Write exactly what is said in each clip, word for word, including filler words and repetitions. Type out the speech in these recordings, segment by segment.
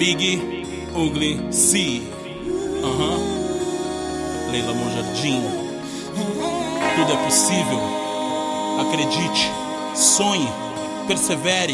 Big, Ugly, C. Uhum. Leila Monjardim. Tudo é possível. Acredite, sonhe, persevere.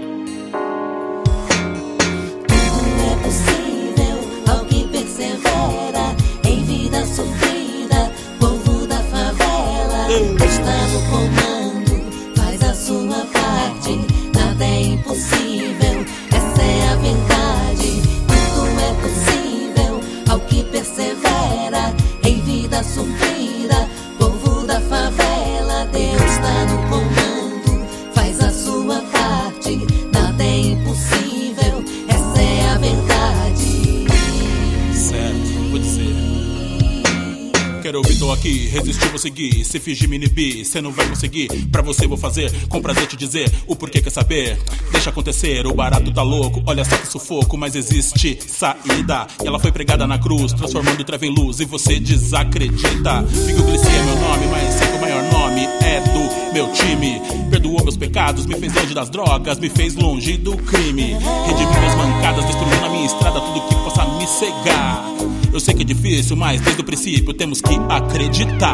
Tudo é possível ao que persevera. Em vida sofrida, povo da favela está no comando, faz a sua parte. Nada é impossível, essa é a verdade. Tudo é possível ao que persevera. Em vida sofrida, povo da favela, Deus está no comando, faz a sua parte. Nada é impossível, essa é a verdade. Certo, vou dizer. Quero ouvir, tô aqui, resistir, vou seguir. Se fingir, me inibir, cê não vai conseguir. Pra você vou fazer, com prazer te dizer o porquê quer saber. Deixa acontecer, o barato tá louco. Olha só que sufoco, mas existe saída. E ela foi pregada na cruz, transformando treva em luz. E você desacredita. Big Ugly é meu nome, mas sei que o maior nome é do meu time. Perdoou meus pecados, me fez longe das drogas, me fez longe do crime. Redimiu minhas mancadas, destruiu na minha estrada tudo que possa me cegar. Eu sei que é difícil, mas desde o princípio temos que acreditar.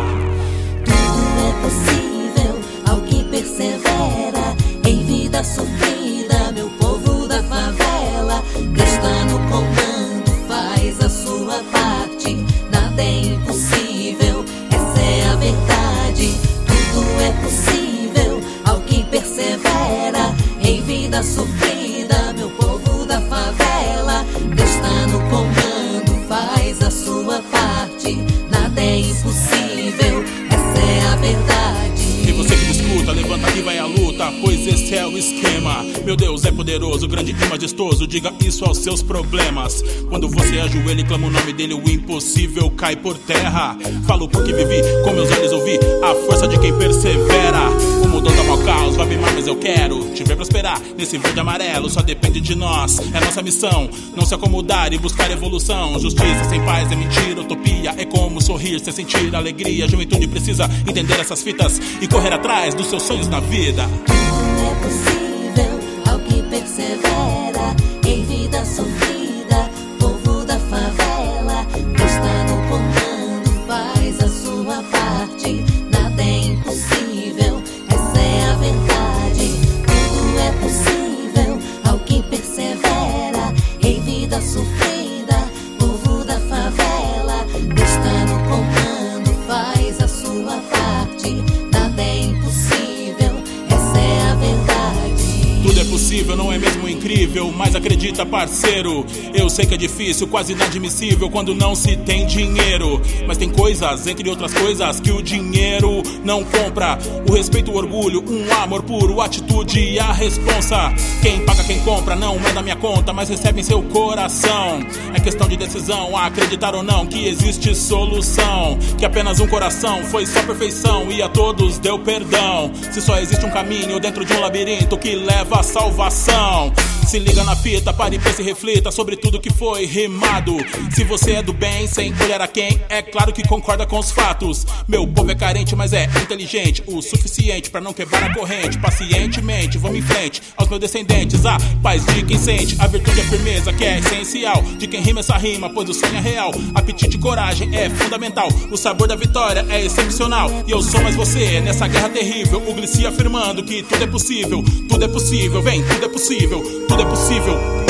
Tudo é possível ao que persevera. Em vida sofrida, meu povo da favela, Deus está no comando, faz a sua parte. Nada é impossível, essa é a verdade. Tudo é possível ao que persevera. Em vida sofrida, meu povo da favela, Deus está no comando, faz a sua parte. Nada é impossível, essa é a verdade. E você que me escuta, levanta que vai à luta, pois esse é o esquema. Meu Deus é poderoso, grande e majestoso, diga isso aos seus problemas. Quando você ajoelha e clama o nome dele, o impossível cai por terra. Falo porque vivi, com meus olhos ouvi a força de quem persevera. O mundo tá mal caos, vai bem mais, mas eu quero te ver prosperar. Nesse verde e amarelo só depende de nós, é nossa missão, não se acomodar e buscar evolução. Justiça sem paz é mentira, utopia é como sorrir sem sentir alegria. A juventude precisa entender essas fitas e correr atrás dos seus sonhos na vida. Tudo é possível ao que persevera. Em vida sofrida, povo da favela, Deus está no comando, faz a sua parte. Nada é impossível, essa é a verdade. Tudo é possível ao que persevera. Em vida sofrida, povo da favela, Deus está no comando, faz a sua parte. Nada é impossível, essa é a verdade. Tudo é possível, não é mesmo incrível? Mas acredita, parceiro, eu sei que é difícil, quase inadmissível quando não se tem dinheiro. Mas tem coisas, entre outras coisas, que o dinheiro não compra. O respeito, o orgulho, um amor puro, atitude e a responsa. Quem paga, quem compra, não é da minha conta, mas recebe em seu coração. É questão de decisão, acreditar ou não que existe solução. Que apenas um coração foi só perfeição e a todos deu perdão. Se só existe um caminho dentro de um labirinto que leva à salvação. Se liga na fita, pare e pense e reflita sobre tudo que foi rimado. Se você é do bem, sem olhar a quem, é claro que concorda com os fatos. Meu povo é carente, mas é inteligente o suficiente pra não quebrar a corrente. Pacientemente, vamos em frente aos meus descendentes. A paz de quem sente, a virtude e a firmeza que é essencial de quem rima essa rima, pois o sonho é real. Apetite e coragem é fundamental, o sabor da vitória é excepcional. E eu sou mais você nessa guerra terrível. Ugly afirmando que tudo é possível, tudo é possível, vem, tudo é possível, tudo é possível.